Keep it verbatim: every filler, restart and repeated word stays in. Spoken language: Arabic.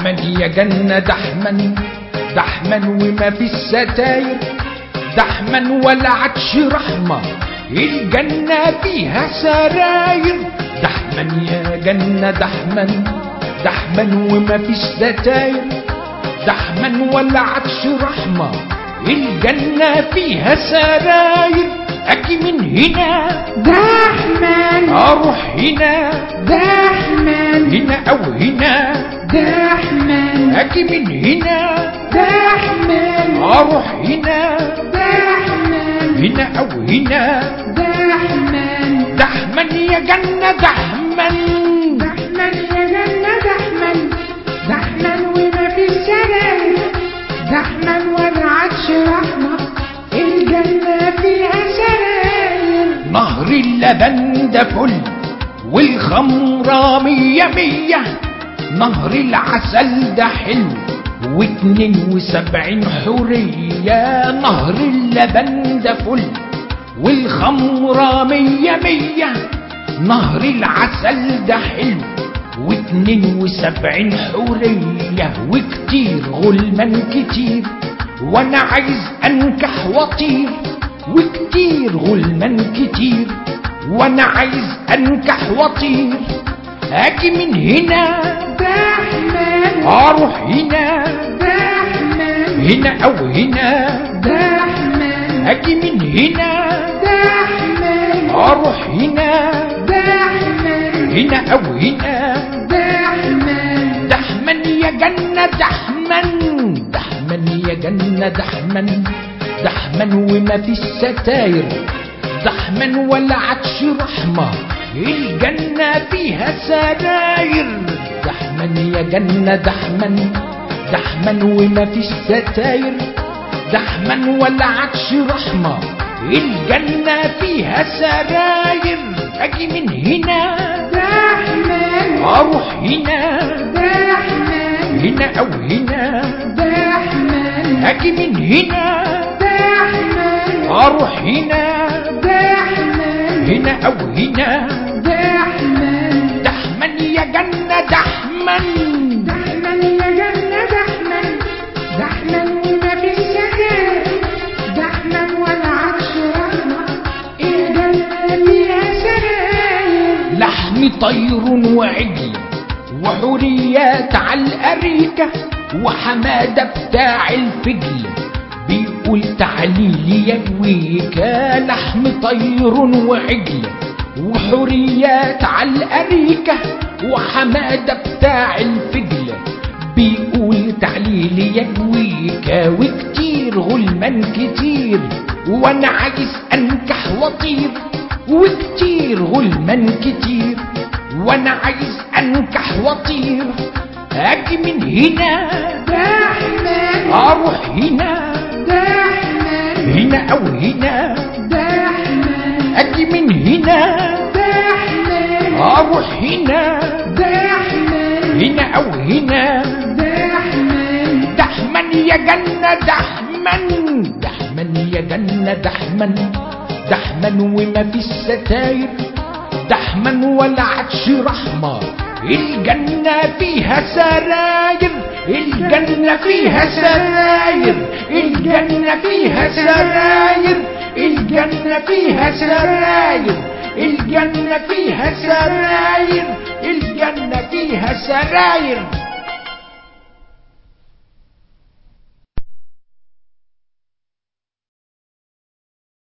دحمن يا جنة دحمن دحمن وما في الستاير، دحمن ولا عدش رحمة الجنة فيها سراير. دحمن يا جنة دحمن دحمن وما في الستاير، دحمن ولا عدش رحمة الجنة فيها سراير. اجي من هنا دحمن اروح هنا دحمن هنا او هنا دحمن اجي من هنا دحمن اروح هنا دحمن هنا او هنا دحمن دحمن يا جنة دحمن دحمن يا جنة دحمن دحمن وما في السراير، دحمن ولا عدش رحمة الجنة فيها سراير. نهر اللبن ده فل والخمرة مية مية، نهر العسل ده حلو واتنين وسبعين حورية. نهر اللبن ده فل والخمرة مية مية، نهر العسل ده حلو واتنين وسبعين حورية. وكتير غلمان كتير وانا عايز انكح واطير، وكتير غلمان كتير وانا عايز انكح واطير. اجي من هنا دحمن اروح هنا دحمن هنا او هنا دحمن اجي من هنا دحمن اروح هنا دحمن هنا او هنا دحمن دحمن يا جنة دحمن دحمن يا جنة دحمن دحمن وما في الستاير، دحمن ولا عدش رحمة الجنة فيها سراير. دحمن يا جنة دحمن دحمن وما في الستاير، دحمن ولا عدش رحمة الجنة فيها سراير. اجي من هنا دحمن اروح هنا دحمن هنا او هنا دحمن اجي من هنا دحمن اروح هنا دحمن هنا او هنا دحمن دحمن يا جنة دحمن دحمن يا جنة دحمن دحمن وما في السراير، دحمن ولا عدش رحمة الجنة فيها سراير. لحم طير وعجل وحوريات على الأريكة، وحمادة بتاع الفجل بيقول تعليلي يجويكا. لحم طير وعجل وحوريات على الأريكة، وحمادة بتاع الفجل بيقول تعليلي يجويكا. وكتير غلمان كتير وانا عايز انكح واطير، وكتير غلمان كتير وانا عايز انكح واطير. اجي من هنا دحمن اروح هنا دحمن هنا او هنا دحمن اجي من هنا دحمن اروح هنا دحمن هنا او هنا دحمن دحمن يا جنة دحمن دحمن يا جنة دحمن دحمن وما في الستاير، دحمن ولا عدش رحمة الجنة فيها سراير. الجنة فيها سراير الجنة فيها سراير الجنة فيها سراير الجنة فيها سراير الجنة فيها سراير.